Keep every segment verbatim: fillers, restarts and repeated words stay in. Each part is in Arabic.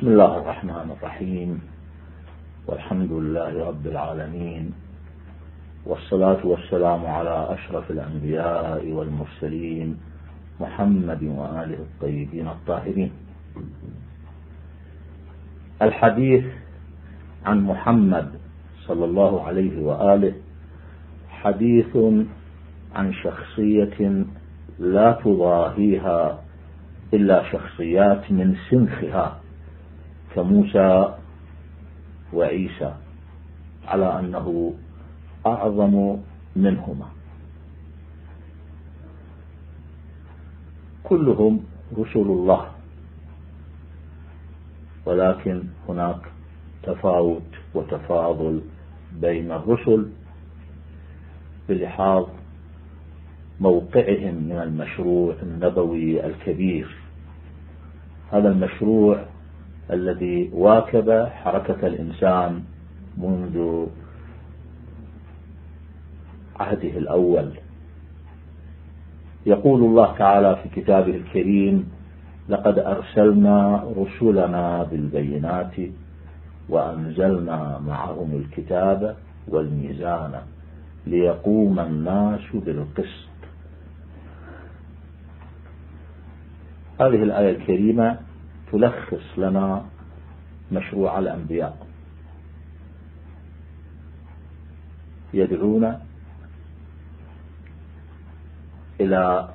بسم الله الرحمن الرحيم، والحمد لله رب العالمين، والصلاة والسلام على أشرف الأنبياء والمرسلين محمد وآله الطيبين الطاهرين. الحديث عن محمد صلى الله عليه وآله حديث عن شخصية لا تضاهيها إلا شخصيات من سنخها كموسى وعيسى، على أنه أعظم منهما. كلهم رسل الله، ولكن هناك تفاوت وتفاضل بين الرسل بلحاظ موقعهم من المشروع النبوي الكبير، هذا المشروع الذي واكب حركة الإنسان منذ عهده الأول. يقول الله تعالى في كتابه الكريم: لقد أرسلنا رسلنا بالبينات وأنزلنا معهم الكتاب والميزان ليقوم الناس بالقسط. هذه الآية الكريمة تلخص لنا مشروع الأنبياء، يدعون إلى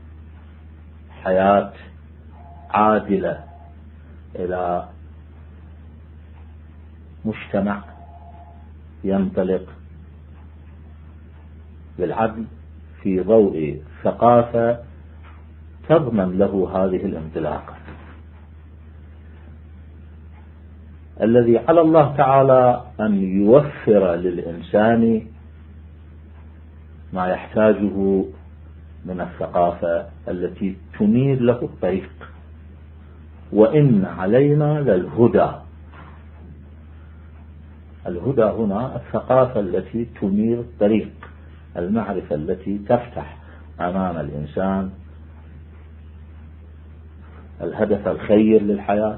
حياة عادلة، إلى مجتمع ينطلق بالعدل في ضوء ثقافة تضمن له هذه الانطلاقة. الذي على الله تعالى أن يوفر للإنسان ما يحتاجه من الثقافة التي تنير له الطريق، وإن علينا للهدى. الهدى هنا الثقافة التي تنير الطريق، المعرفة التي تفتح أمام الإنسان الهدف الخير للحياة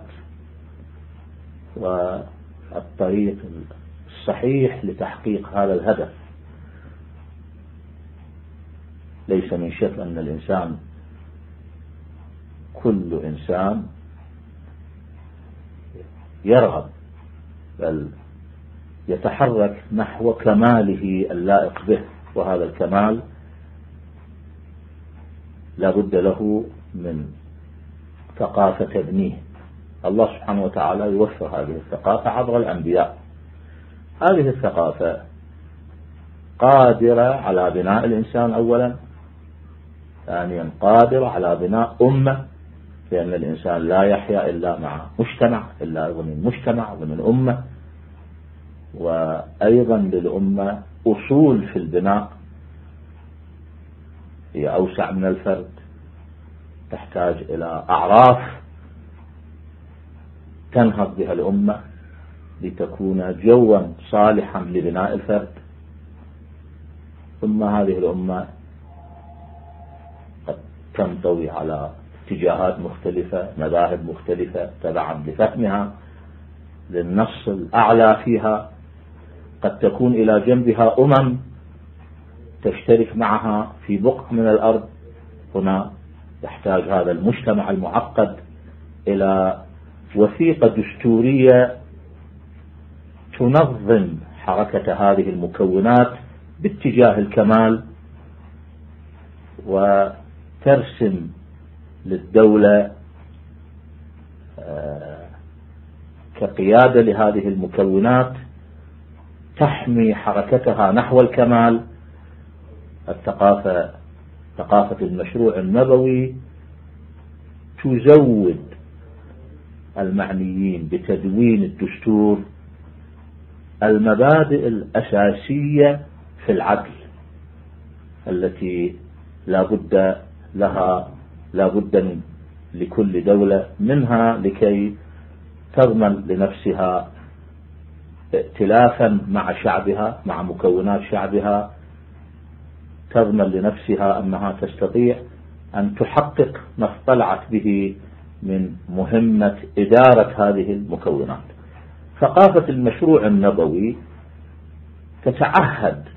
والطريق الصحيح لتحقيق هذا الهدف. ليس من شك أن الإنسان كل إنسان يرغب بل يتحرك نحو كماله اللائق به، وهذا الكمال لا بد له من ثقافة تبنيه. الله سبحانه وتعالى يوفر هذه الثقافة عبر الأنبياء. هذه الثقافة قادرة على بناء الإنسان أولا، ثانيا قادرة على بناء أمة، لأن الإنسان لا يحيا إلا مع مجتمع، إلا ضمن مجتمع ضمن أمة. وأيضا للأمة أصول في البناء هي أوسع من الفرد، تحتاج إلى أعراف تنهض بها الأمة لتكون جوا صالحا لبناء الفرد. ثم هذه الأمة قد تنطوي على اتجاهات مختلفة، مذاهب مختلفة تبعا لفهمها للنص الأعلى فيها. قد تكون إلى جنبها أمم تشترك معها في بقعة من الأرض. هنا يحتاج هذا المجتمع المعقد إلى وثيقة دستورية تنظم حركة هذه المكونات باتجاه الكمال، وترسم للدولة كقيادة لهذه المكونات تحمي حركتها نحو الكمال. الثقافة ثقافة المشروع النبوي تزود المعنيين بتدوين الدستور المبادئ الأساسية في العدل التي لا بد لها لا بد لكل دولة منها لكي تضمن لنفسها ائتلافا مع شعبها، مع مكونات شعبها، تضمن لنفسها أنها تستطيع أن تحقق ما اطلعت به من مهمة إدارة هذه المكونات. ثقافة المشروع النبوي تتعهد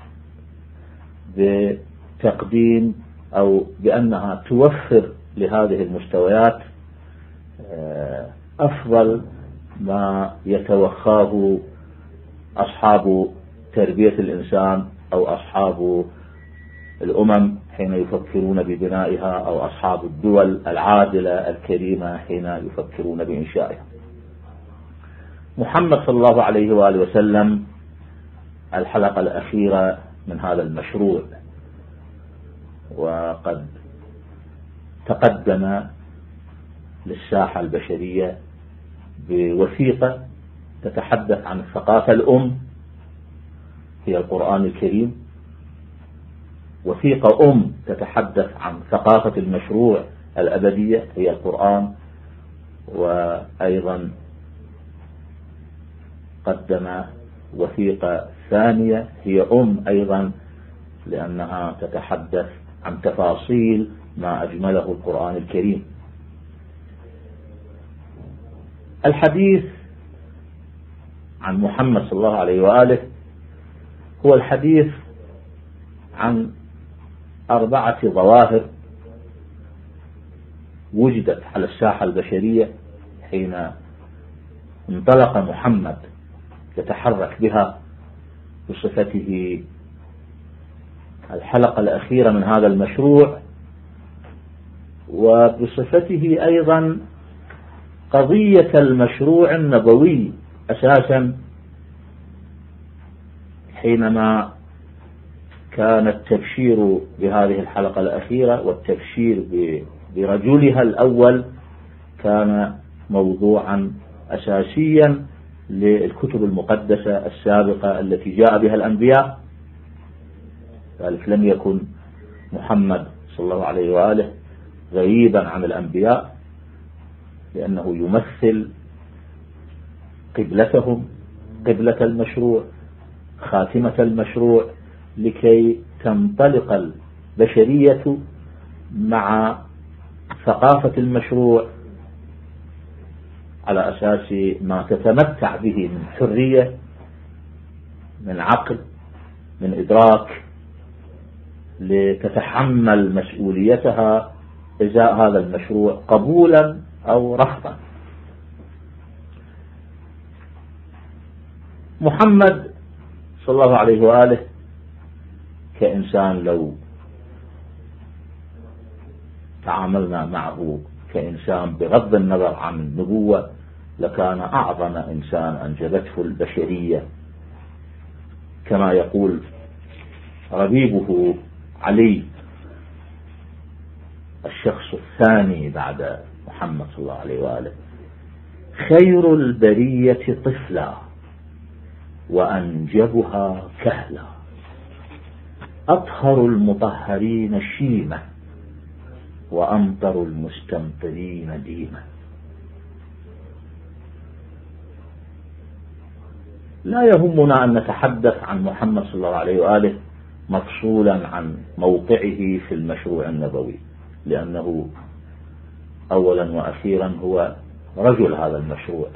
بتقديم أو بأنها توفر لهذه المستويات أفضل ما يتوخاه أصحاب تربية الإنسان أو أصحاب الأمم حين يفكرون ببنائها، أو أصحاب الدول العادلة الكريمة حين يفكرون بإنشائها. محمد صلى الله عليه وآله وسلم الحلقة الأخيرة من هذا المشروع، وقد تقدم للساحة البشرية بوثيقة تتحدث عن الثقافة الأم هي القرآن الكريم، وثيقة أم تتحدث عن ثقافة المشروع الأبدية هي القرآن، وأيضا قدم وثيقة ثانية هي أم أيضا لأنها تتحدث عن تفاصيل ما أجمله القرآن الكريم. الحديث عن محمد صلى الله عليه وآله هو الحديث عن أربعة ظواهر وجدت على الساحة البشرية حين انطلق محمد يتحرك بها بصفته الحلقة الأخيرة من هذا المشروع، وبصفته أيضا قضية المشروع النبوي أساسا، حينما كان التبشير بهذه الحلقة الأخيرة والتبشير برجلها الأول كان موضوعا أساسيا للكتب المقدسة السابقة التي جاء بها الأنبياء. ذلك لم يكن محمد صلى الله عليه وآله غريبا عن الأنبياء، لأنه يمثل قبلتهم، قبلة المشروع، خاتمة المشروع، لكي تنطلق البشرية مع ثقافة المشروع على أساس ما تتمتع به من حرية، من عقل، من إدراك، لتتحمل مسؤوليتها إزاء هذا المشروع قبولا أو رفضا. محمد صلى الله عليه وآله كإنسان لو تعاملنا معه كإنسان بغض النظر عن النبوة لكان أعظم إنسان أنجبته البشرية، كما يقول ربيبه علي الشخص الثاني بعد محمد صلى الله عليه وآله: خير البرية طفلا وأنجبها كهلا، أطهر المطهرين شيمة وأمطر المستمطرين ديما. لا يهمنا أن نتحدث عن محمد صلى الله عليه وآله مفصولا عن موقعه في المشروع النبوي، لأنه أولا وأخيرا هو رجل هذا المشروع،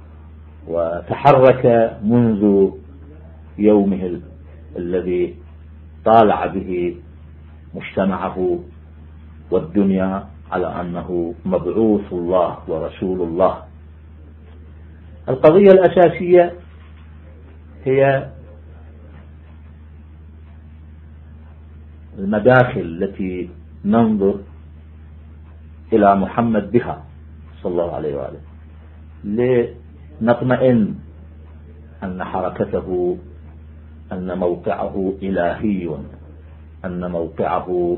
وتحرك منذ يومه الذي طالع به مجتمعه والدنيا على أنه مبعوث الله ورسول الله. القضية الأساسية هي المداخل التي ننظر إلى محمد بها صلى الله عليه وآله لنطمئن أن حركته، أن موقعه إلهي، أن موقعه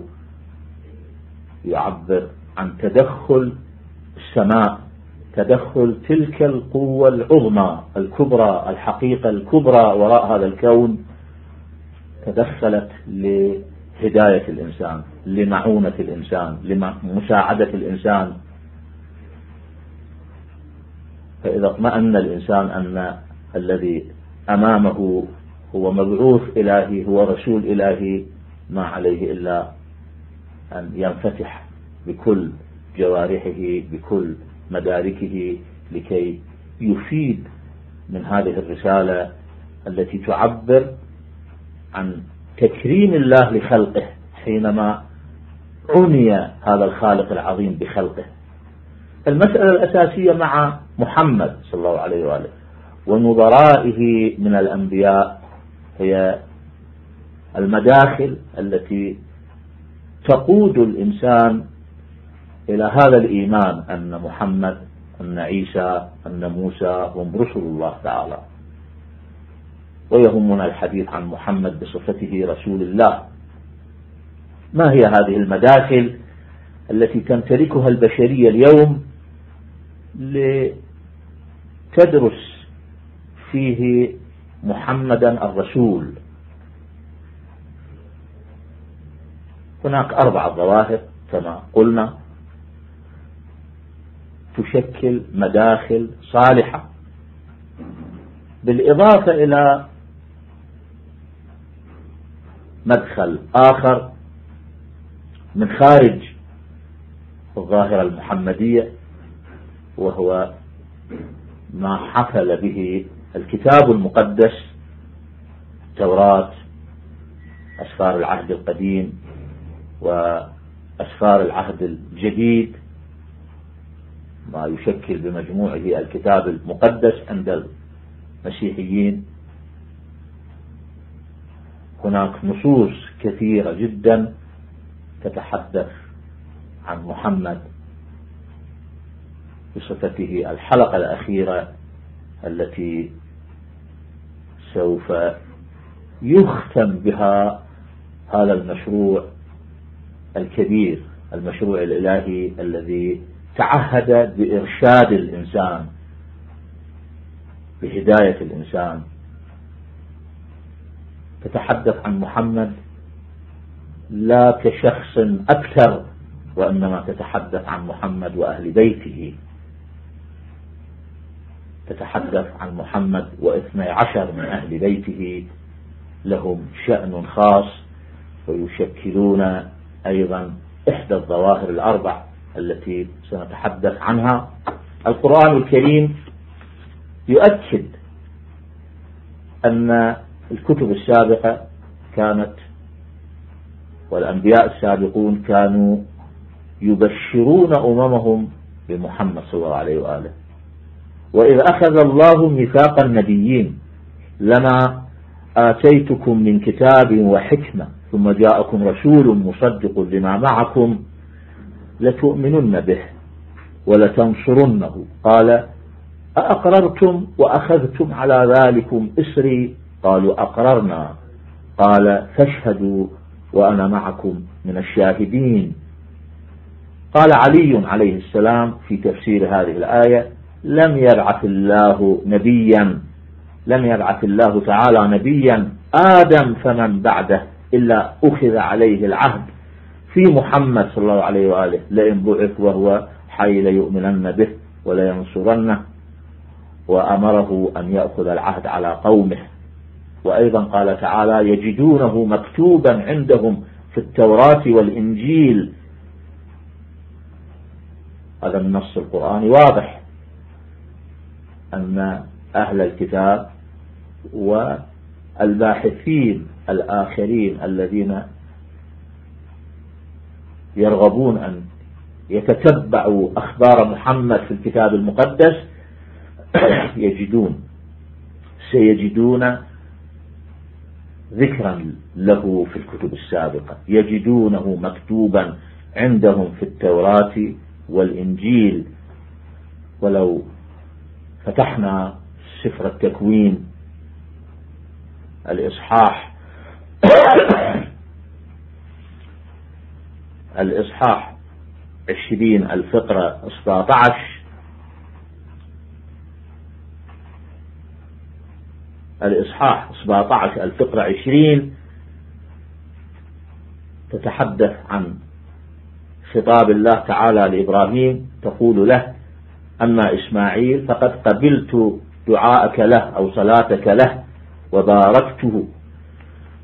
يعبر عن تدخل السماء، تدخل تلك القوة العظمى الكبرى، الحقيقة الكبرى وراء هذا الكون، تدخلت لهداية الإنسان، لمعونة الإنسان، لمساعدة الإنسان. فإذا اطمأن الإنسان أن الذي أمامه هو مبعوث إلهي، هو رسول إلهي، ما عليه إلا أن ينفتح بكل جوارحه، بكل مداركه لكي يفيد من هذه الرسالة التي تعبر عن تكريم الله لخلقه حينما عني هذا الخالق العظيم بخلقه. المسألة الأساسية مع محمد صلى الله عليه وآله ونظرائه من الأنبياء هي المداخل التي تقود الإنسان إلى هذا الإيمان أن محمد، أن عيسى، أن موسى هم رسل الله تعالى. ويهمنا الحديث عن محمد بصفته رسول الله. ما هي هذه المداخل التي تمتلكها البشرية اليوم لتدرس فيه محمدا الرسول؟ هناك أربع ظواهر كما قلنا تشكل مداخل صالحة، بالإضافة إلى مدخل آخر من خارج الظاهرة المحمدية، وهو ما حفل به الكتاب المقدس، التوراة، أسفار العهد القديم وأسفار العهد الجديد، ما يشكل بمجموعه الكتاب المقدس عند المسيحيين. هناك نصوص كثيرة جدا تتحدث عن محمد بصفته. الحلقة الأخيرة التي سوف يختم بها هذا المشروع الكبير، المشروع الإلهي الذي تعهد بإرشاد الإنسان، بهداية الإنسان، تتحدث عن محمد لا كشخص أكثر، وإنما تتحدث عن محمد وأهل بيته، تتحدث عن محمد واثني عشر من أهل بيته لهم شأن خاص، ويشكلون أيضا إحدى الظواهر الأربع التي سنتحدث عنها. القرآن الكريم يؤكد أن الكتب السابقة كانت والأنبياء السابقون كانوا يبشرون أممهم بمحمد صلى الله عليه وآله. وإذ أخذ الله ميثاق النبيين لما آتيتكم من كتاب وحكمة ثم جاءكم رسول مصدق لما معكم لتؤمنن به ولتنصرنه قال أأقررتم وأخذتم على ذلكم إسري قالوا أقررنا قال فاشهدوا وأنا معكم من الشاهدين. قال علي عليه السلام في تفسير هذه الآية لم يبعث الله نبيا لم يبعث الله تعالى نبيا آدم فمن بعده إلا أخذ عليه العهد في محمد صلى الله عليه وآله لئن بعث وهو حي ليؤمنن به ولينصرنه، وأمره أن يأخذ العهد على قومه. وأيضا قال تعالى يجدونه مكتوبا عندهم في التوراة والإنجيل. هذا النص القرآني واضح أن أهل الكتاب والباحثين الآخرين الذين يرغبون أن يتتبعوا أخبار محمد في الكتاب المقدس يجدون سيجدون ذكرا له في الكتب السابقة، يجدونه مكتوبا عندهم في التوراة والإنجيل. ولو فتحنا سفر التكوين الإصحاح الإصحاح عشرين الفقرة سبعة عشر الإصحاح سبعة عشر الفقرة عشرين تتحدث عن خطاب الله تعالى لإبراهيم، تقول له أما إسماعيل فقد قبلت دعاءك له أو صلاتك له وباركته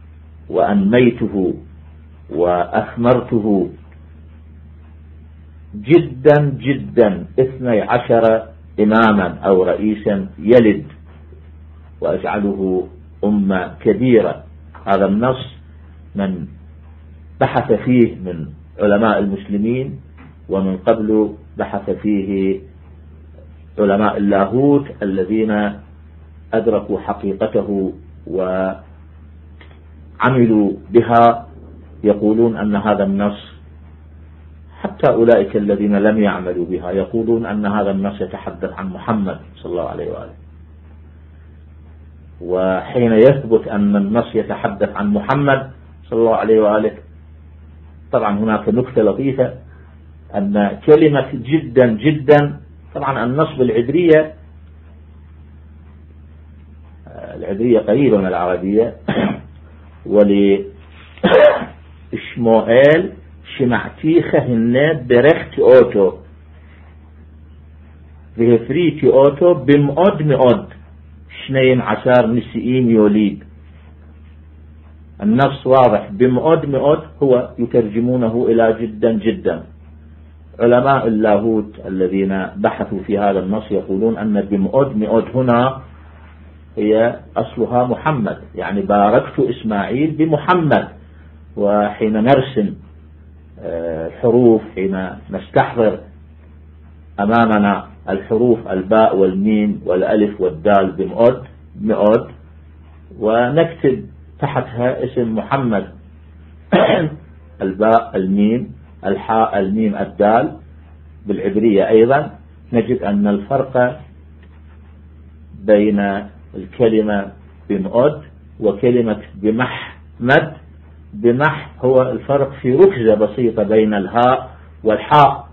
وأنميته وأثمرته جدا جدا اثني عشر إماما أو رئيسا يلد وأجعله أمة كبيرة. هذا النص من بحث فيه من علماء المسلمين، ومن قبل بحث فيه علماء اللاهوت الذين أدركوا حقيقته وعملوا بها، يقولون أن هذا النص، حتى أولئك الذين لم يعملوا بها يقولون أن هذا النص يتحدث عن محمد صلى الله عليه وآله. وحين يثبت أن النص يتحدث عن محمد صلى الله عليه وآله، طبعا هناك نكتة لطيفة، أن كلمة جدا جدا، طبعا النص بالعبرية، العبرية قريبة من العربية، ولشموئيل שמעתיך הנה ברכתי אותו והפריתי אותו במאוד מאוד שניים עשר נשיאים יוליד. النص واضح، بمؤد مؤد هو يترجمونه إلى جدا جدا. علماء اللاهوت الذين بحثوا في هذا النص يقولون أن بمؤد مؤد هنا هي أصلها محمد، يعني باركت إسماعيل بمحمد. وحين نرسم الحروف، حين نستحضر أمامنا الحروف الباء والميم والألف والدال بمؤد مؤد، ونكتب تحتها اسم محمد الباء الميم الحاء الميم الدال بالعبرية أيضا، نجد أن الفرق بين الكلمة بمؤد وكلمة بمحمد، بمح هو الفرق في ركزة بسيطة بين الهاء والحاء.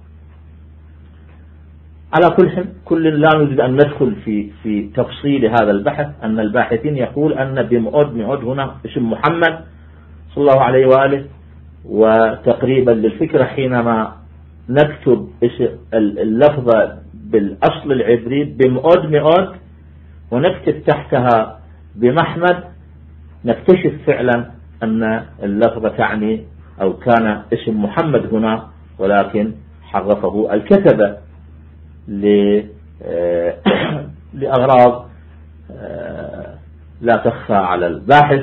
على كل كل لا نريد أن ندخل في في تفصيل هذا البحث، أن الباحثين يقول أن بمؤد مؤد هنا اسم محمد صلى الله عليه وآله. وتقريبا للفكرة حينما نكتب اللفظة بالأصل العبري بمؤد مؤد ونكتب تحتها بمحمد، نكتشف فعلا أن اللفظة تعني أو كان اسم محمد هنا، ولكن حرفه الكتبة لأغراض لا تخفى على الباحث.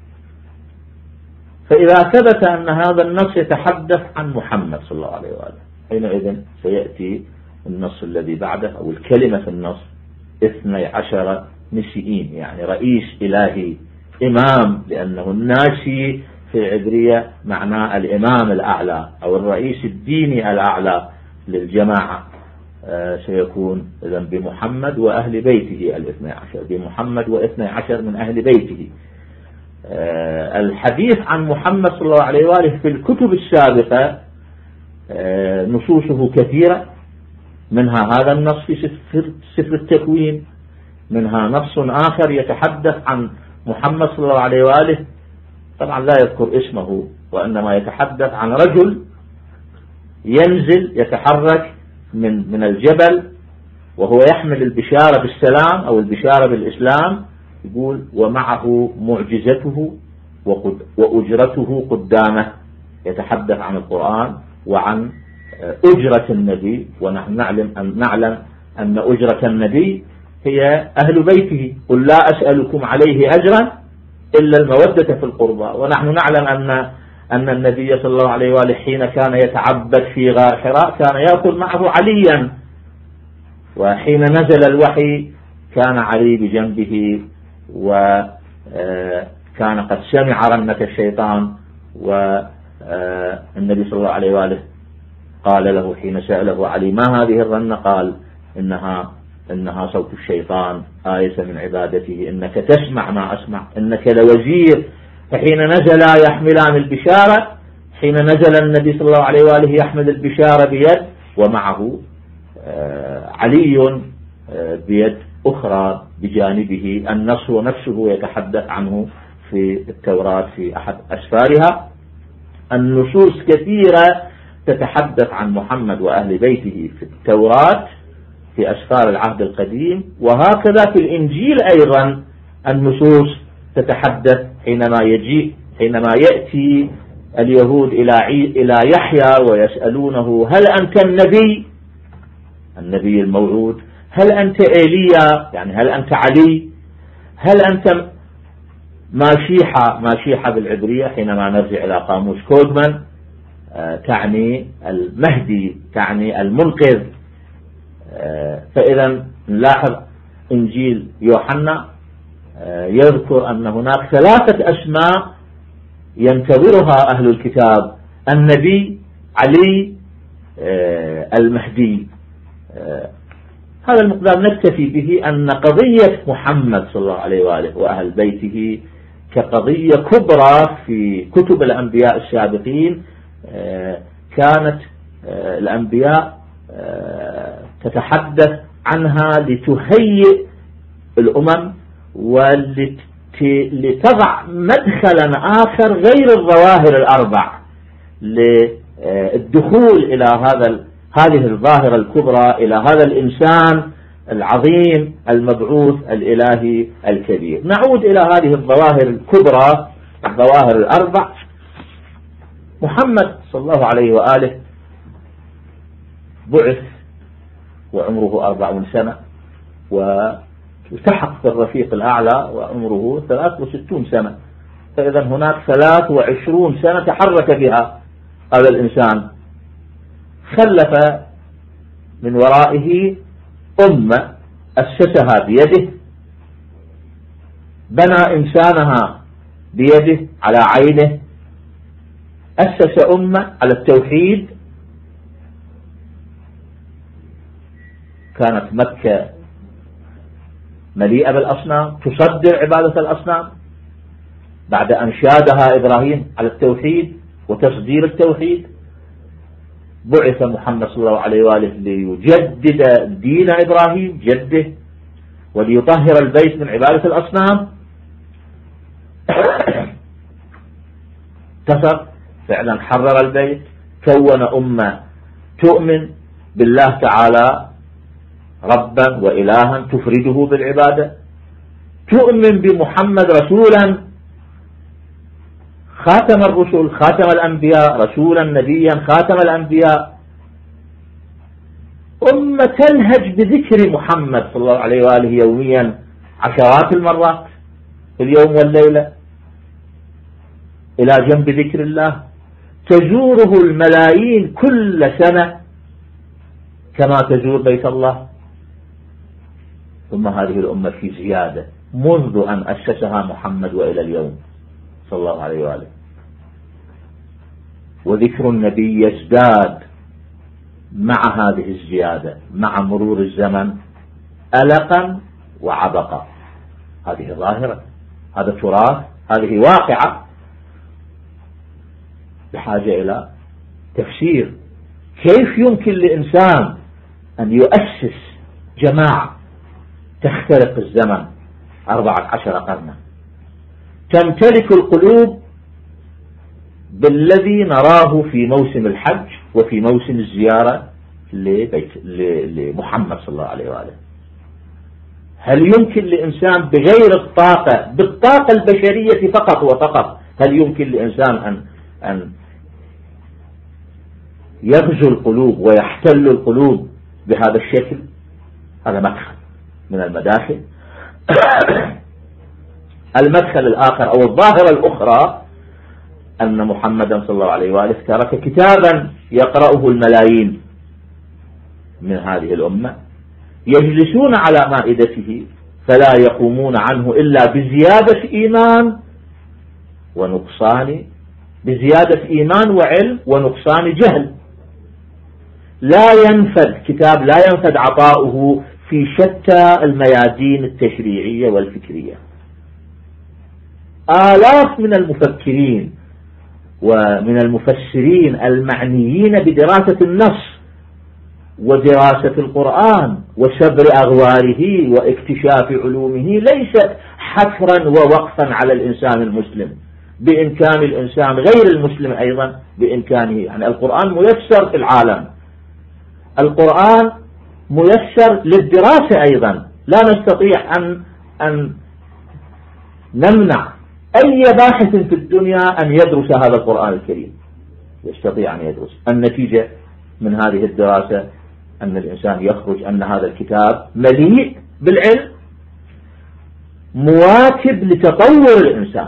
فإذا ثبت أن هذا النص يتحدث عن محمد صلى الله عليه وآله، حينئذ سيأتي النص الذي بعده أو الكلمة في النص اثني عشر نسيين، يعني رئيس إلهي، إمام، لأنه الناسي في العبرية معناه الإمام الأعلى أو الرئيس الديني الأعلى للجماعة. آه سيكون إذن بمحمد وأهل بيته الاثني عشر، بمحمد واثني عشر من أهل بيته. آه الحديث عن محمد صلى الله عليه وآله في الكتب السابقة آه نصوصه كثيرة، منها هذا النص في سفر, سفر التكوين، منها نص آخر يتحدث عن محمد صلى الله عليه وآله، طبعا لا يذكر اسمه، وإنما يتحدث عن رجل ينزل يتحرك من من الجبل وهو يحمل البشارة بالسلام أو البشارة بالإسلام، يقول ومعه معجزته وأجرته قدامه. يتحدث عن القرآن وعن أجرة النبي، ونحن نعلم أن نعلم أن أجرة النبي هي أهل بيته، قل لا أسألكم عليه أجرا إلا المودة في القربى. ونحن نعلم أن أن النبي صلى الله عليه وآله حين كان يتعبد في غار حراء كان يأخذ معه عليا، وحين نزل الوحي كان علي بجنبه، وكان قد سمع رنة الشيطان. والنبي صلى الله عليه وآله قال له حين سأله علي ما هذه الرنة، قال إنها إنها صوت الشيطان آية من عبادته، إنك تسمع ما أسمع، إنك لوزير. فحين نزل يحملان البشارة، حين نزل النبي صلى الله عليه وآله يحمل البشارة بيد، ومعه علي بيد أخرى بجانبه. النص نفسه يتحدث عنه في التوراة في أحد أسفارها. النصوص كثيرة تتحدث عن محمد وأهل بيته في التوراة في أسفار العهد القديم، وهكذا في الإنجيل أيضا النصوص تتحدث حينما يجي حينما يأتي اليهود إلى إلى يحيى ويسألونه هل أنت النبي النبي الموعود؟ هل أنت إيليا يعني هل أنت علي؟ هل أنت ماشيحة؟ ماشيحة بالعبرية حينما نرجع إلى قاموس كودمان تعني المهدي، تعني المنقذ. فإذا نلاحظ إنجيل يوحنا يذكر أن هناك ثلاثة أسماء ينتظرها أهل الكتاب: النبي، علي، المهدي. هذا المقدار نكتفي به أن قضية محمد صلى الله عليه وآله وأهل بيته كقضية كبرى في كتب الأنبياء السابقين. كانت الأنبياء تتحدث عنها لتهيئ الأمم ولتضع مدخلا آخر غير الظواهر الأربع للدخول إلى هذا هذه الظاهرة الكبرى، إلى هذا الإنسان العظيم المبعوث الإلهي الكبير. نعود إلى هذه الظواهر الكبرى، الظواهر الأربع. محمد صلى الله عليه وآله بعث وعمره أربعون سنة، والتحق في الرفيق الأعلى وعمره ثلاث وستون سنة. فإذا هناك ثلاث وعشرون سنة تحرك بها هذا الإنسان. خلف من ورائه أمة أسسها بيده، بنى إنسانها بيده على عينه، أسس أمة على التوحيد. كانت مكة مليئة بالأصنام، تصدر عبادة الأصنام، بعد أن شادها إبراهيم على التوحيد وتصدير التوحيد. بعث محمد صلى الله عليه وآله ليجدد دين إبراهيم جده وليطهر البيت من عبادة الأصنام. كفر فعلا، حرر البيت، كون أمة تؤمن بالله تعالى ربا وإلها تفرده بالعبادة، تؤمن بمحمد رسولا خاتم الرسل، خاتم الأنبياء، رسولا نبيا خاتم الأنبياء. أمة تلهج بذكر محمد صلى الله عليه وآله يوميا عشرات المرات في اليوم والليلة إلى جنب ذكر الله، تزوره الملايين كل سنة كما تزور بيت الله. ثم هذه الأمة في زيادة منذ أن أسسها محمد وإلى اليوم صلى الله عليه وآله. وذكر النبي يزداد مع هذه الزيادة، مع مرور الزمن، ألقا وعبقا. هذه ظاهرة، هذا تراث، هذه واقعة بحاجة إلى تفسير. كيف يمكن لإنسان أن يؤسس جماعة تخترق الزمن أربعة عشر قرنا، تمتلك القلوب بالذي نراه في موسم الحج وفي موسم الزيارة لبيت لمحمد صلى الله عليه وآله؟ هل يمكن لإنسان بغير الطاقة، بالطاقة البشرية فقط وفقط، هل يمكن لإنسان أن أن يغزو القلوب ويحتل القلوب بهذا الشكل؟ هذا مدخل من المداخل. المدخل الآخر أو الظاهرة الأخرى أن محمدا صلى الله عليه وآله ترك كتابا يقرأه الملايين من هذه الأمة، يجلسون على مائدته فلا يقومون عنه إلا بزيادة إيمان ونقصان، بزيادة إيمان وعلم ونقصان جهل. لا ينفد كتاب، لا ينفد عطاؤه في شتى الميادين التشريعية والفكرية. آلاف من المفكرين ومن المفسرين المعنيين بدراسة النص ودراسة القرآن وسبر أغواره واكتشاف علومه ليست حفرا ووقفا على الإنسان المسلم. بإمكان الإنسان غير المسلم أيضا بإمكانه، يعني القرآن ميسر في العالم، القرآن ميسر للدراسة أيضا. لا نستطيع أن أن نمنع أي باحث في الدنيا أن يدرس هذا القرآن الكريم، يستطيع أن يدرس. النتيجة من هذه الدراسة أن الإنسان يخرج أن هذا الكتاب مليء بالعلم، مواكب لتطور الإنسان،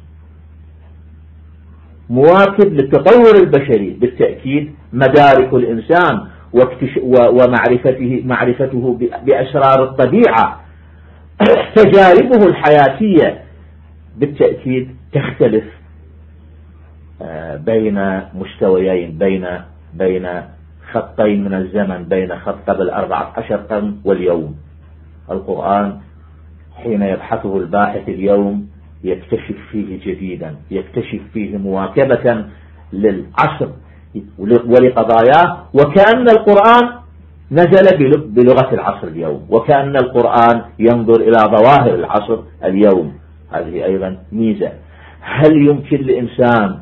مواكب للتطور البشري. بالتأكيد مدارك الإنسان ومعرفته معرفته بأسرار الطبيعة، تجاربه الحياتية بالتأكيد تختلف بين مستويين، بين بين خطين من الزمن، بين خط قبل أربعة عشر قرن واليوم. القرآن حين يبحثه الباحث اليوم يكتشف فيه جديدا، يكتشف فيه مواكبة للعصر ولقضاياه، وكأن القرآن نزل بلغة العصر اليوم، وكأن القرآن ينظر إلى ظواهر العصر اليوم. هذه أيضا ميزة. هل يمكن لإنسان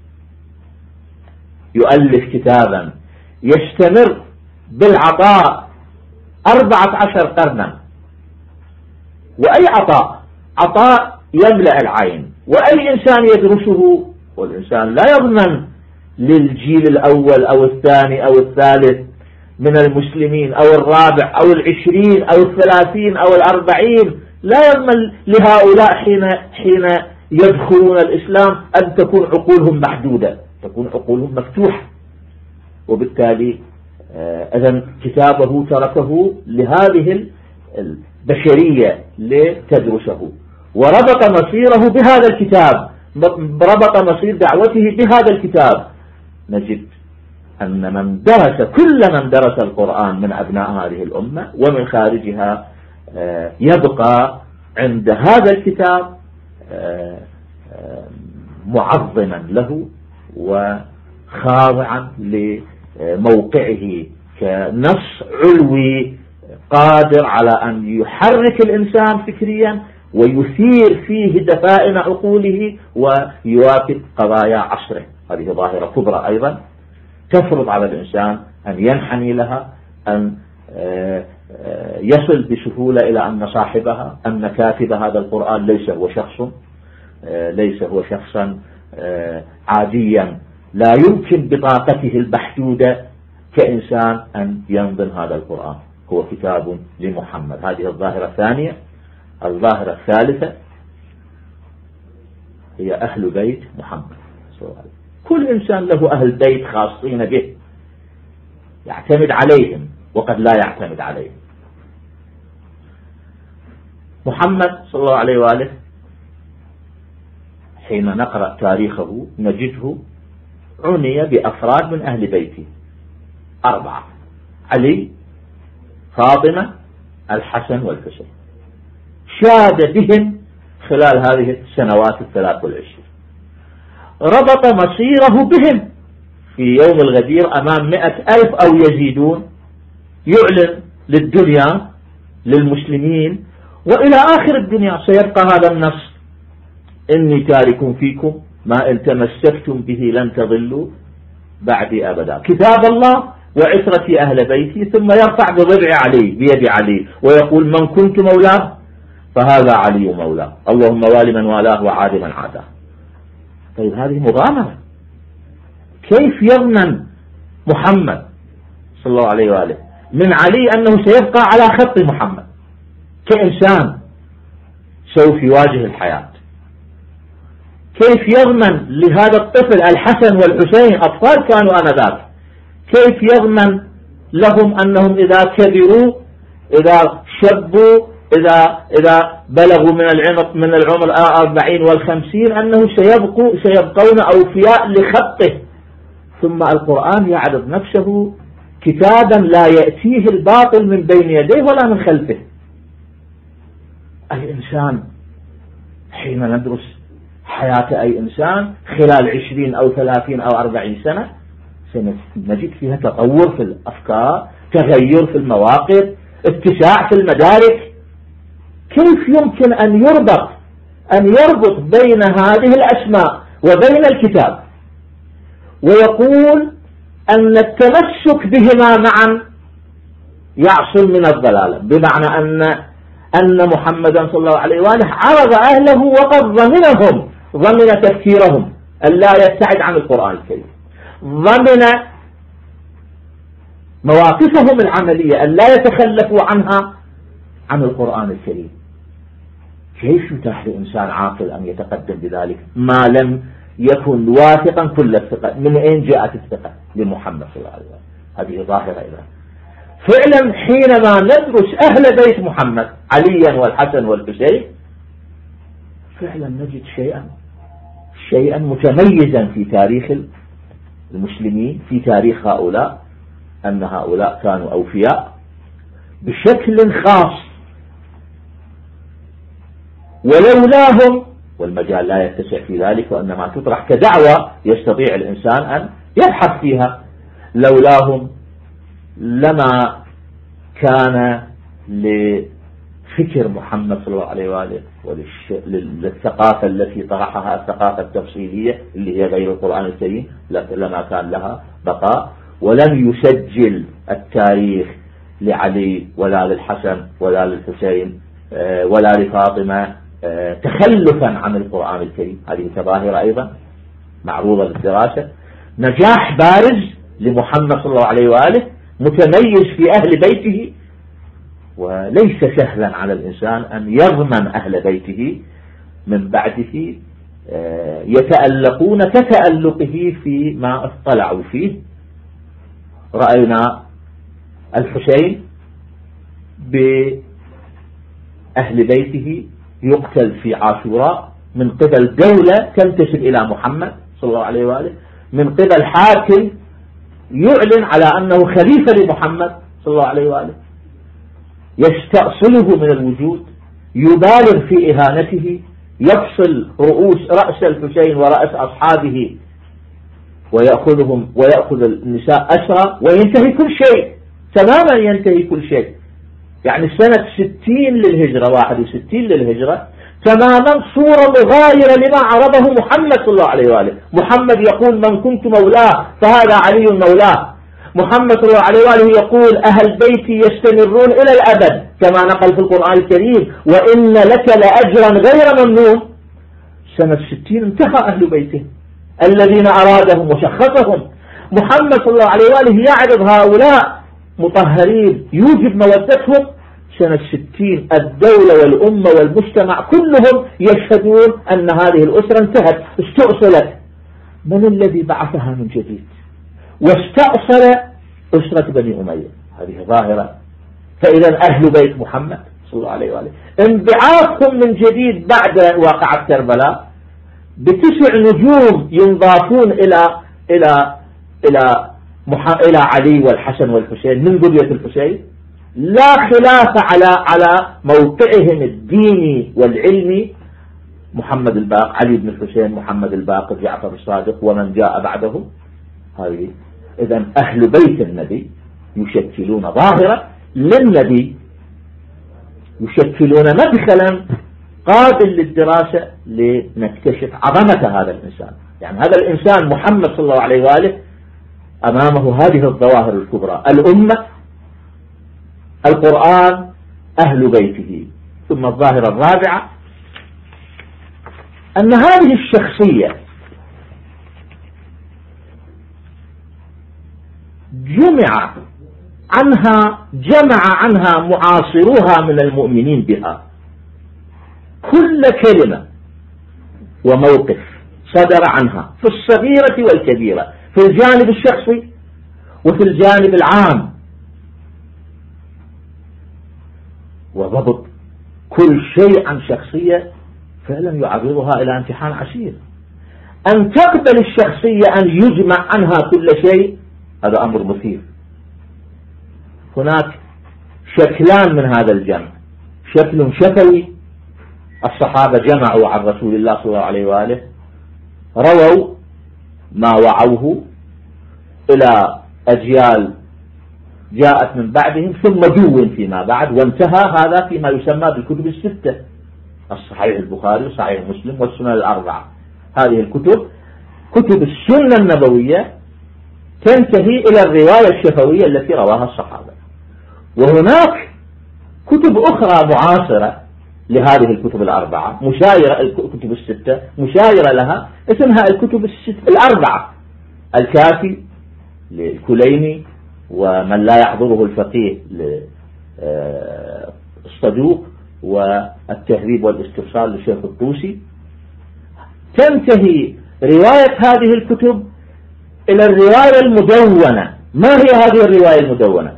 يؤلف كتابا يستمر بالعطاء أربعة عشر قرنا، وأي عطاء عطاء يملأ العين، وأي إنسان يدرسه، والإنسان لا يضمن للجيل الأول أو الثاني أو الثالث من المسلمين أو الرابع أو العشرين أو الثلاثين أو الأربعين، لا يضمن لهؤلاء حين حين يدخلون الإسلام أن تكون عقولهم محدودة، تكون عقولهم مفتوحة. وبالتالي إذن كتابه تركه لهذه البشرية لتدرسه، وربط مصيره بهذا الكتاب، ربط مصير دعوته بهذا الكتاب. نجد أن من درس كل من درس القرآن من أبناء هذه الأمة ومن خارجها يبقى عند هذا الكتاب معظما له وخاضعا لموقعه كنص علوي قادر على أن يحرك الإنسان فكريا ويثير فيه دفائن عقوله ويواكب قضايا عصره. هذه ظاهرة كبرى أيضا تفرض على الإنسان أن ينحني لها، أن يصل بسهولة إلى أن صاحبها، أن كاتب هذا القرآن ليس هو شخص ليس هو شخصا عاديا لا يمكن بطاقته المحدودة كإنسان أن ينظم هذا القرآن، هو كتاب لمحمد. هذه الظاهرة الثانية. الظاهرة الثالثة هي أهل بيت محمد صلى الله عليه وسلم. كل إنسان له أهل بيت خاصين به يعتمد عليهم وقد لا يعتمد عليهم. محمد صلى الله عليه وآله حين نقرأ تاريخه نجده عني بأفراد من أهل بيته أربعة: علي، فاطمة، الحسن والحسين، شاد بهم خلال هذه السنوات الثلاث والعشرين، ربط مصيره بهم في يوم الغدير أمام مئة ألف أو يزيدون، يعلن للدنيا للمسلمين وإلى آخر الدنيا سيبقى هذا النص: إني تارك فيكم ما إن تمسكتم به لن تضلوا بعدي أبدا، كتاب الله وعترتي أهل بيتي. ثم يرفع بضلع علي بيد علي ويقول: من كنت مولاه فهذا علي مولاه، اللهم والي من والاه وعاد من عاداه. طيب هذه مغامرة. كيف يضمن محمد صلى الله عليه وآله من علي أنه سيبقى على خط محمد كإنسان سوف يواجه الحياة؟ كيف يضمن لهذا الطفل الحسن والحسين، أطفال كانوا آنذاك، كيف يضمن لهم أنهم إذا كبروا، إذا شبوا، إذا إذا بلغوا من العمر من العمر أربعين والخمسين أنه سيبقوا سيبقون أوفياء لخطه؟ ثم القرآن يعرض نفسه كتابا لا يأتيه الباطل من بين يديه ولا من خلفه. الإنسان حين ندرس حياة أي إنسان خلال عشرين أو ثلاثين أو أربعين سنة سنجد فيها تطور في الأفكار، تغير في المواقف، اتساع في المدارك. كيف يمكن أن يربط أن يربط بين هذه الأسماء وبين الكتاب ويقول أن التمسك بهما معا يعصم من الضلالة؟ بمعنى أن أن محمدا صلى الله عليه وآله عرض أهله وقد ضمنهم، ضمن تفكيرهم أن لا يبتعد عن القرآن الكريم، ضمن مواقفهم العملية أن لا يتخلفوا عنها عن القرآن الكريم. كيف يتاح لإنسان عاقل أن يتقدم بذلك ما لم يكن واثقا كل الثقة؟ من أين جاءت الثقة لمحمد صلى الله عليه وسلم؟ هذه ظاهرة. إذا فعلا حينما ندرس أهل بيت محمد عليا والحسن والحسين فعلا نجد شيئا شيئا متميزا في تاريخ المسلمين، في تاريخ هؤلاء، أن هؤلاء كانوا أوفياء بشكل خاص، ولولاهم، والمجال لا يتسع في ذلك وإنما تطرح كدعوة يستطيع الإنسان أن يبحث فيها، لولاهم لما كان لفكر محمد صلى الله عليه وآله وللثقافة التي طرحها الثقافة التفصيلية اللي هي غير القرآن الكريم لما كان لها بقاء، ولم يسجل التاريخ لعلي ولا للحسن ولا للحسين ولا لفاطمة تخلفا عن القرآن الكريم. هذه كظاهرة أيضا معروضة للدراسة. نجاح بارز لمحمد صلى الله عليه وآله متميز في أهل بيته، وليس سهلا على الإنسان أن يضمن أهل بيته من بعده يتألقون كتألقه فيما اطلعوا فيه. رأينا الحسين بأهل بيته يقتل في عاشوراء من قبل دولة تنتسب إلى محمد صلى الله عليه وآله، من قبل حاكم يعلن على أنه خليفة لمحمد صلى الله عليه وآله، يستأصله من الوجود، يبالغ في إهانته، يفصل رؤوس رأس الحسين ورأس أصحابه ويأخذهم ويأخذ النساء أسرى، وينتهي كل شيء تماما، ينتهي كل شيء. يعني سنة ستين للهجرة، واحد وستين للهجرة، تماما صورة مغايرة لما عرضه محمد صلى الله عليه وآله. محمد يقول من كنت مولاه فهذا علي مولاه. محمد صلى الله عليه وآله يقول أهل بيتي يستمرون إلى الأبد كما نقل في القرآن الكريم، وإن لك لأجرا غير ممنون. سنة ستين انتهى أهل بيته الذين أرادهم وشخصهم. محمد صلى الله عليه وآله يعرض هؤلاء مطهرين يوجب مودتهم. سنة ستين الدولة والأمة والمجتمع كلهم يشهدون أن هذه الأسرة انتهت، استأصلت. من الذي بعثها من جديد واستأصل أسرة بني أمية؟ هذه ظاهرة. فإذا أهل بيت محمد صلى الله عليه وآله انبعاثهم من جديد بعد واقعة كربلاء بتسع نجوم ينضافون إلى إلى إلى إلى علي والحسن والحسين من ذرية الحسين، لا خلاف على على موقعهم الديني والعلمي. محمد الباقر، علي بن الحسين، محمد الباقر، جعفر الصادق ومن جاء بعده. هذه إذا أهل بيت النبي يشكلون ظاهرة للنبي، يشكلون مدخلا قابل للدراسة لنكتشف عظمة هذا الإنسان. يعني هذا الإنسان محمد صلى الله عليه وآله أمامه هذه الظواهر الكبرى: الأمة، القرآن، أهل بيته. ثم الظاهرة الرابعة أن هذه الشخصية جمع عنها جمع عنها معاصروها من المؤمنين بها كل كلمة وموقف صدر عنها في الصغيرة والكبيرة، في الجانب الشخصي وفي الجانب العام، وضبط كل شيء عن شخصية فعلا يعرضها إلى امتحان عسير. أن تقبل الشخصية أن يجمع عنها كل شيء هذا أمر مثير. هناك شكلان من هذا الجمع: شكل شفوي، الصحابة جمعوا عن رسول الله صلى الله عليه وآله، رووا ما وعوه إلى أجيال جاءت من بعدهم ثم دون فيما بعد، وانتهى هذا فيما يسمى بالكتب الستة: الصحيح البخاري وصحيح مسلم والسنن الأربعة. هذه الكتب كتب السنة النبوية تنتهي إلى الرواية الشفوية التي رواها الصحابة. وهناك كتب أخرى معاصرة لهذه الكتب الأربعة مشايرة، الكتب الستة مشايرة لها، اسمها الكتب الست الأربعة: الكافي للكليني، ومن لا يحضره الفقيه للصدوق، والتهذيب والاستفسار للشيخ الطوسي. تنتهي رواية هذه الكتب إلى الرواية المدونة. ما هي هذه الرواية المدونة؟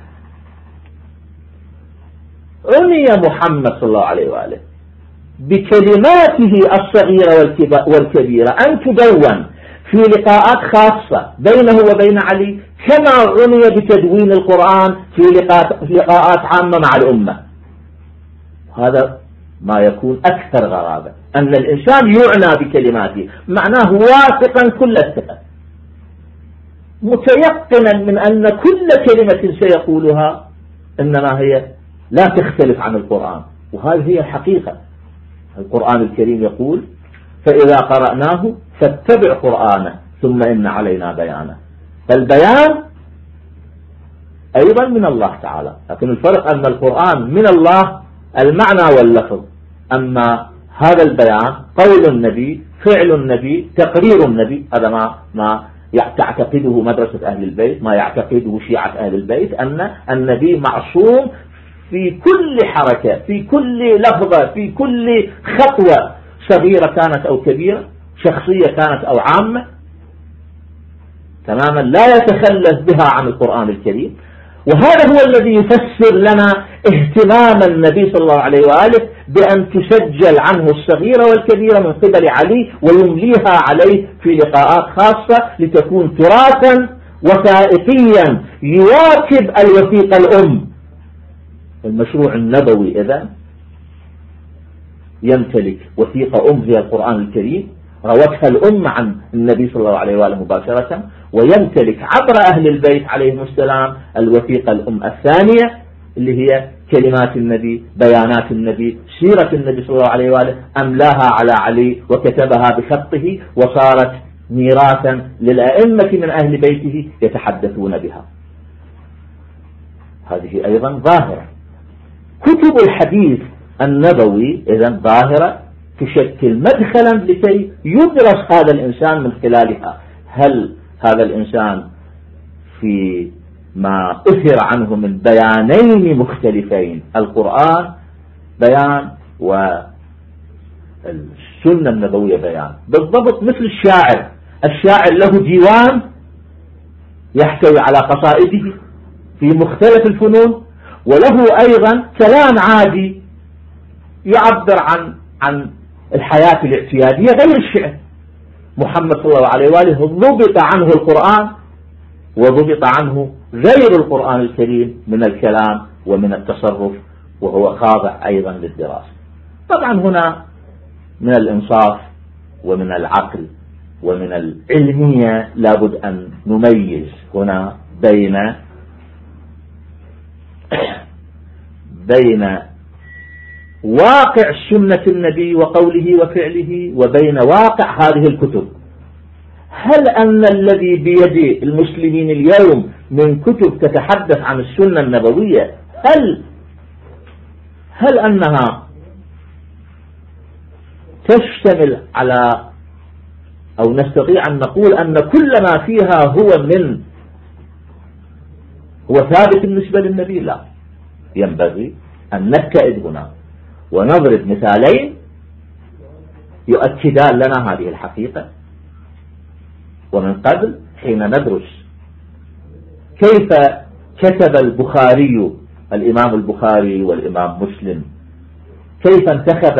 عني محمد صلى الله عليه وآله بكلماته الصغيرة والكبيرة أن تدون في لقاءات خاصة بينه وبين علي، كما عني بتدوين القرآن في لقاءات عامة مع الأمة. هذا ما يكون أكثر غرابة، أن الإنسان يعنى بكلماته، معناه واثقا كل الثقة، متيقنا من أن كل كلمة سيقولها إنما هي لا تختلف عن القرآن. وهذه هي الحقيقة. القرآن الكريم يقول: فإذا قرأناه فاتبع قرآنه ثم إن علينا بيانه. فالبيان أيضا من الله تعالى، لكن الفرق أن القرآن من الله المعنى واللفظ، أما هذا البيان قول النبي، فعل النبي، تقرير النبي. هذا ما ما تعتقده مدرسة أهل البيت، ما يعتقده شيعة أهل البيت، أن النبي معصوم في كل حركة، في كل لفظة، في كل خطوة، صغيرة كانت أو كبيرة، شخصية كانت أو عامة، تماما لا يتخلف بها عن القرآن الكريم. وهذا هو الذي يفسر لنا اهتمام النبي صلى الله عليه وآله بأن تسجل عنه الصغيرة والكبيرة من قبل علي ويمليها عليه في لقاءات خاصة، لتكون تراثا وثائقيا يواكب الوثيق الأم. المشروع النبوي إذا يمتلك وثيقة أم هي القرآن الكريم، روتها الأمة عن النبي صلى الله عليه وآله مباشرة، ويمتلك عبر أهل البيت عليهم السلام الوثيقة الأم الثانية اللي هي كلمات النبي، بيانات النبي، سيرة النبي صلى الله عليه وآله، أملاها على علي وكتبها بخطه، وصارت ميراثا للأئمة من أهل بيته يتحدثون بها. هذه أيضا ظاهرة. كتب الحديث النبوي إذن ظاهرة تشكل مدخلا لكي يدرس هذا الإنسان من خلالها. هل هذا الإنسان في ما أثر عنه من بيانين مختلفين، القرآن بيان والسنة النبوية بيان، بالضبط مثل الشاعر. الشاعر له ديوان يحتوي على قصائده في مختلف الفنون، وله أيضا كلام عادي يعبر عن عن الحياة الاعتيادية غير الشعر. محمد صلى الله عليه وآله ضبط عنه القرآن وضبط عنه غير القرآن الكريم من الكلام ومن التصرف، وهو خاضع أيضا للدراسة. طبعا هنا من الإنصاف ومن العقل ومن العلمية لابد أن نميز هنا بين بين واقع سنة النبي وقوله وفعله وبين واقع هذه الكتب. هل أن الذي بيد المسلمين اليوم من كتب تتحدث عن السنة النبوية هل هل أنها تشتمل على، أو نستطيع أن نقول أن كل ما فيها هو من هو ثابت بالنسبة للنبي؟ لا، ينبغي أن نبتعد هنا ونضرب مثالين يؤكدان لنا هذه الحقيقة. ومن قبل حين ندرس كيف كتب البخاري، الإمام البخاري والإمام مسلم، كيف انتخب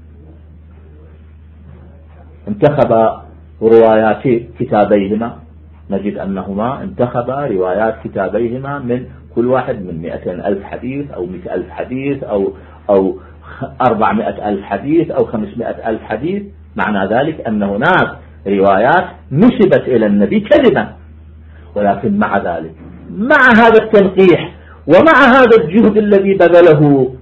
انتخب روايات كتابيهما، نجد أنهما انتخب روايات كتابيهما من كل واحد من مئتين ألف حديث أو مئة ألف حديث أو أو أربعمائة ألف حديث أو خمسمائة ألف حديث. معنى ذلك أن هناك روايات نسبت إلى النبي كذبا، ولكن مع ذلك مع هذا التنقيح ومع هذا الجهد الذي بذله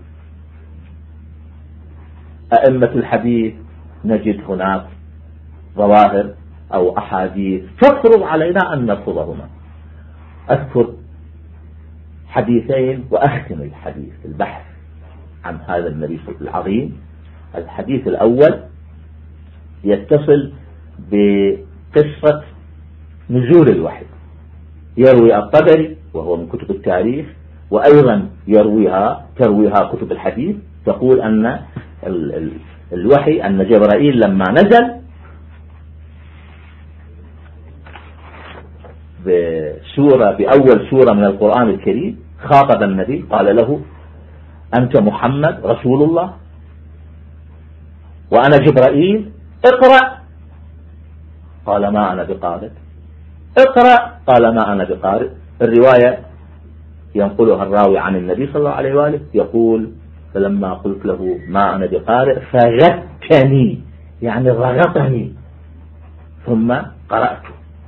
أئمة الحديث نجد هناك ظواهر أو أحاديث تفرض علينا أن نرفضهما. أذكر حديثين وأختم الحديث البحث عن هذا النبي العظيم. الحديث الأول يتصل بقصة نزول الوحي، يروي الطبري وهو من كتب التاريخ، وأيضا يرويها ترويها كتب الحديث، تقول أن ال ال الوحي أن جبرائيل لما نزل بسورة بأول سورة من القرآن الكريم خاطب النبي قال له: أنت محمد رسول الله وأنا جبرائيل، اقرأ. قال: ما أنا بقارئ. اقرأ. قال: ما أنا بقارئ. الرواية ينقلها الراوي عن النبي صلى الله عليه وآله يقول: فلما قلت له ما أنا بقارئ فغتني، يعني رغطني، ثم قرأت.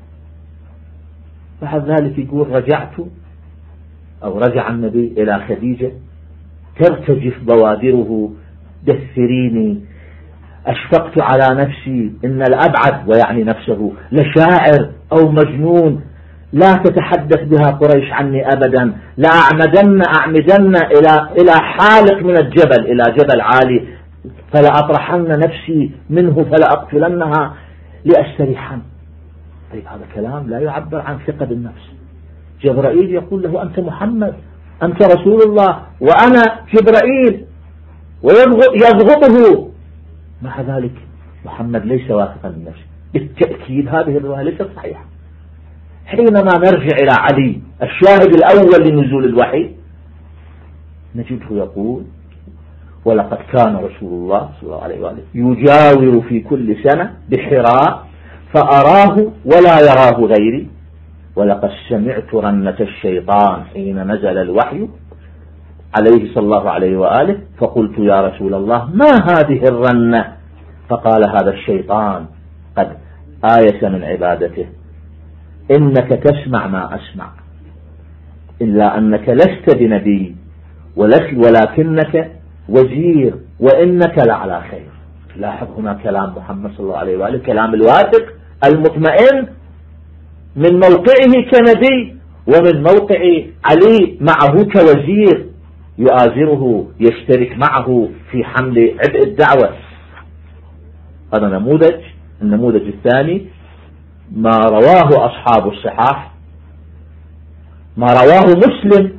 بعد ذلك يقول: رجعت أو رجع النبي إلى خديجة ترتجف بوادره: دثريني، أشفقت على نفسي، إن الأبعد ويعني نفسه لشاعر أو مجنون، لا تتحدث بها قريش عني أبدا، لا أعمدن أعمدن إلى إلى حالق من الجبل، إلى جبل عالي، فلا أطرحن نفسي منه فلا أقتلنها لأستريحن. طيب هذا كلام لا يعبر عن ثقة بالنفس. جبرائيل يقول له: أنت محمد، أنت رسول الله وأنا جبرائيل، ويضغطه. مع ذلك محمد ليس واثقا من نفسه. بالتأكيد هذه الرواية ليست صحيحة. حينما نرجع إلى علي الشاهد الأول لنزول الوحي نجده يقول: ولقد كان رسول الله صلى الله عليه وآله يجاور في كل سنة بحراء فأراه ولا يراه غيري، ولقد سمعت رنة الشيطان حين نزل الوحي عليه صلى الله عليه وآله، فقلت: يا رسول الله ما هذه الرنة؟ فقال: هذا الشيطان قد آيس من عبادته، إنك تسمع ما أسمع، إلا أنك لست بنبي ولكنك وزير وإنك لعلى خير. لاحظ هنا كلام محمد صلى الله عليه وآله، كلام الواثق المطمئن من موقعه كنبي ومن موقع علي معه كوزير يؤازره، يشترك معه في حمل عبء الدعوة. هذا نموذج. النموذج الثاني ما رواه أصحاب الصحاح، ما رواه مسلم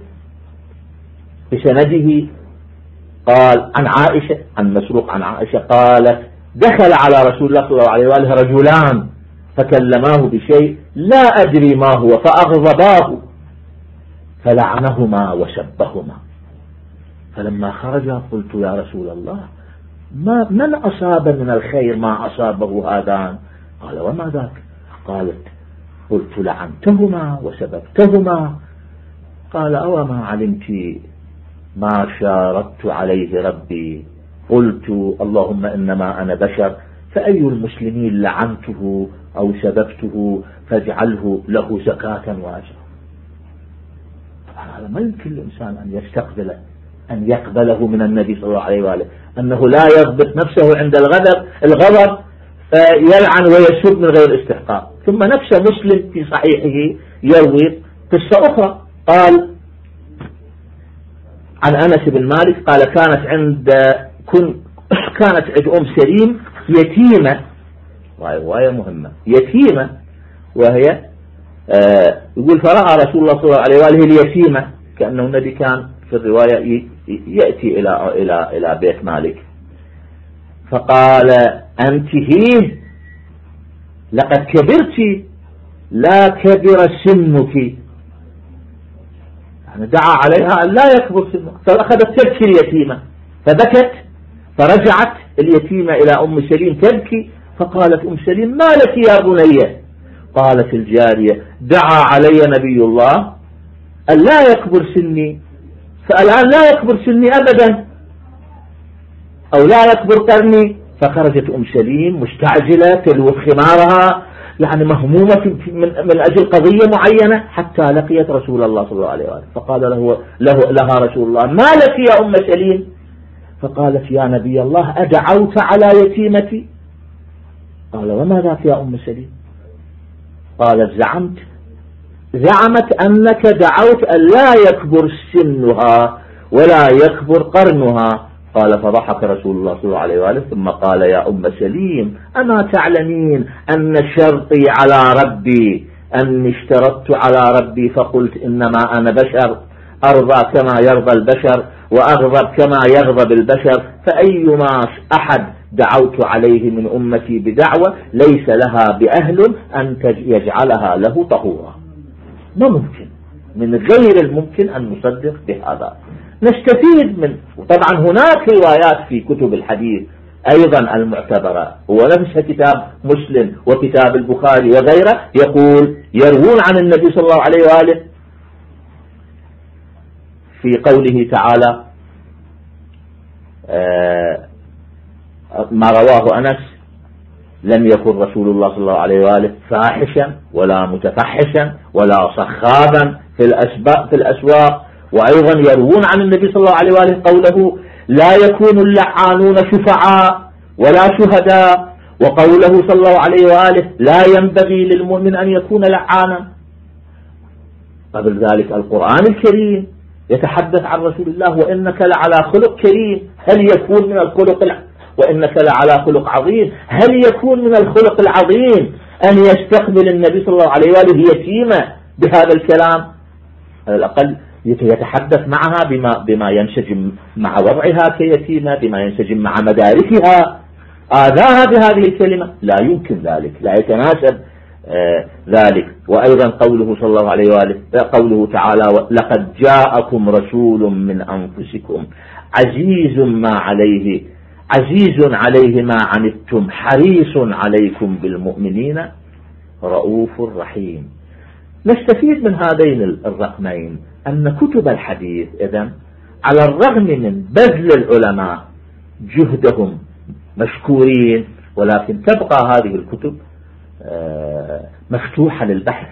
بسنده، قال عن عائشة، عن مسروق عن عائشة قالت: دخل على رسول الله صلى الله عليه وآله رجلان فكلماه بشيء لا أدري ما هو فأغضباه فلعنهما وسبهما، فلما خرج قلت: يا رسول الله ما من أصاب من الخير ما أصابه هذان؟ قال: وما ذاك؟ قالت: قلت: لعنتهما وسببتهما. قال: أو ما علمت ما شاركت عليه ربي؟ قلت: اللهم إنما أنا بشر، فأي المسلمين لعنته أو سببته فاجعله له زكاة واجرا. طبعا هذا ما يمكن الإنسان أن يستقبله، أن يقبله من النبي صلى الله عليه وآله، أنه لا يضبط نفسه عند الغضب الغضب فيلعن ويسب من غير استحقاق. ثم نفس مسلم في صحيحه يروي قصة أخرى، قال عن أنس بن مالك قال: كانت عند كن كانت عند أم سليم يتيمة، رواية مهمة، يتيمة، وهي آه يقول: فرأى رسول الله صلى الله عليه وآله اليتيمة، كأنه النبي كان في الرواية يأتي إلى إلى إلى بيت مالك، فقال: أنت هي لقد كبرت، لا كبر سنك، يعني دعا عليها أن لا يكبر سنك، فأخذت تبكي اليتيمة، فبكت، فرجعت اليتيمة إلى أم سليم تبكي، فقالت أم سليم: ما لك يا بني؟ قالت الجارية: دعا علي نبي الله أن لا يكبر سني، فالآن لا يكبر سني أبدا، أو لا يكبر قرني. فخرجت أم سليم مستعجلة تلو خمارها، يعني مهمومة من, من أجل قضية معينة، حتى لقيت رسول الله صلى الله عليه وآله، فقال له, له لها رسول الله: ما لك يا أم سليم؟ فقالت: يا نبي الله أدعوت على يتيمتي؟ قال: وما ذاك يا أم سليم؟ قالت: زعمت زعمت أنك دعوت أن لا يكبر سنها ولا يكبر قرنها. قال فضحك رسول الله صلى الله عليه وآله ثم قال يا أم سليم أما تعلمين أن شرطي على ربي أني اشترطت على ربي فقلت إنما أنا بشر أرضى كما يرضى البشر وأغضب كما يغضب البشر، فأيما أحد دعوت عليه من أمتي بدعوة ليس لها بأهل أن يجعلها له طهورا. ما ممكن، من غير الممكن أن نصدق بهذا. نستفيد من، طبعا هناك روايات في كتب الحديث أيضا المعتبرة، ونفس كتاب مسلم وكتاب البخاري وغيره يقول يروون عن النبي صلى الله عليه وآله في قوله تعالى آه ما رواه أنس لم يكن رسول الله صلى الله عليه وآله فاحشا ولا متفحشا ولا صخابا في الأسواق, في الأسواق. وأيضا يروون عن النبي صلى الله عليه وآله قوله لا يكون اللعانون شفعاء ولا شهداء، وقوله صلى الله عليه وآله لا ينبغي للمؤمن أن يكون لعانا. قبل ذلك القرآن الكريم يتحدث عن رسول الله وإنك لعلى خلق كريم. هل يكون من الخلق الع... وإنك لعلى خلق عظيم، هل يكون من الخلق العظيم أن يستقبل النبي صلى الله عليه وآله يتيمة بهذا الكلام؟ على الأقل يتحدث معها بما, بما ينسجم مع وضعها كيتيمة، بما ينسجم مع مداركها. آذاها بهذه الكلمة لا يمكن ذلك، لا يتناسب آه ذلك. وأيضا قوله صلى الله عليه وآله قوله تعالى لقد جاءكم رسول من أنفسكم عزيز ما عليه عزيز عليه ما عنتم حريص عليكم بالمؤمنين رؤوف رحيم. نستفيد من هذين الرقمين أن كتب الحديث إذن على الرغم من بذل العلماء جهدهم مشكورين، ولكن تبقى هذه الكتب مفتوحة للبحث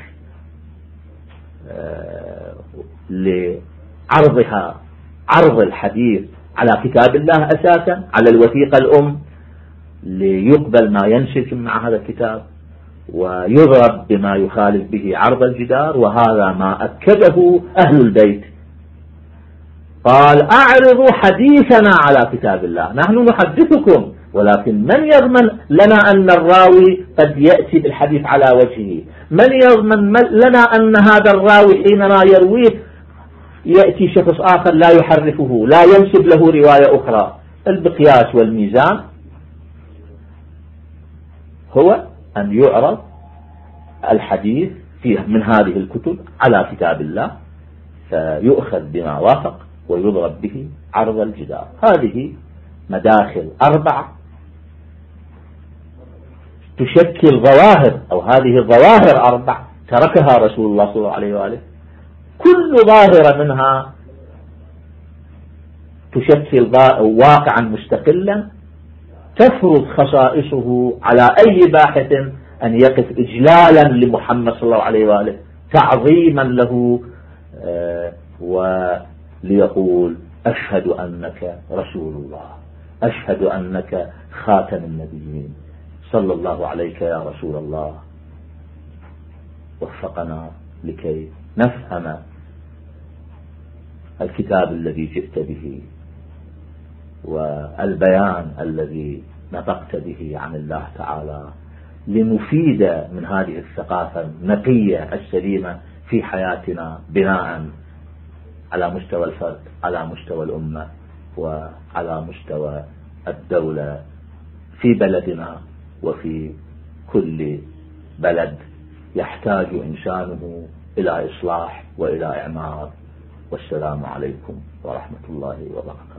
لعرضها عرض الحديث على كتاب الله أساسا، على الوثيقة الأم، ليقبل ما ينسجم مع هذا الكتاب ويضرب بما يخالف به عرض الجدار. وهذا ما أكده أهل البيت، قال أعرضوا حديثنا على كتاب الله، نحن نحدثكم ولكن من يضمن لنا أن الراوي قد يأتي بالحديث على وجهه؟ من يضمن لنا أن هذا الراوي حينما يرويه يأتي شخص آخر لا يحرفه لا ينسب له رواية أخرى؟ البقياس والميزان هو أن يعرض الحديث فيه من هذه الكتب على كتاب الله فيؤخذ بما وافق ويضرب به عرض الجدار. هذه مداخل أربعة تشكل ظواهر، أو هذه الظواهر أربع تركها رسول الله صلى الله عليه وآله، كل ظاهرة منها تشكل واقعا مستقلا تفرض خصائصه على أي باحث أن يقف إجلالا لمحمد صلى الله عليه وآله، تعظيما له، وليقول أشهد أنك رسول الله، أشهد أنك خاتم النبيين، صلى الله عليك يا رسول الله. وفقنا لكي نفهم الكتاب الذي جئت به والبيان الذي نطقت به عن الله تعالى، لنفيد من هذه الثقافة النقية السليمة في حياتنا بناء على مستوى الفرد، على مستوى الأمة، وعلى مستوى الدولة في بلدنا وفي كل بلد يحتاج إنسانه إلى إصلاح وإلى إعمار. والسلام عليكم ورحمة الله وبركاته.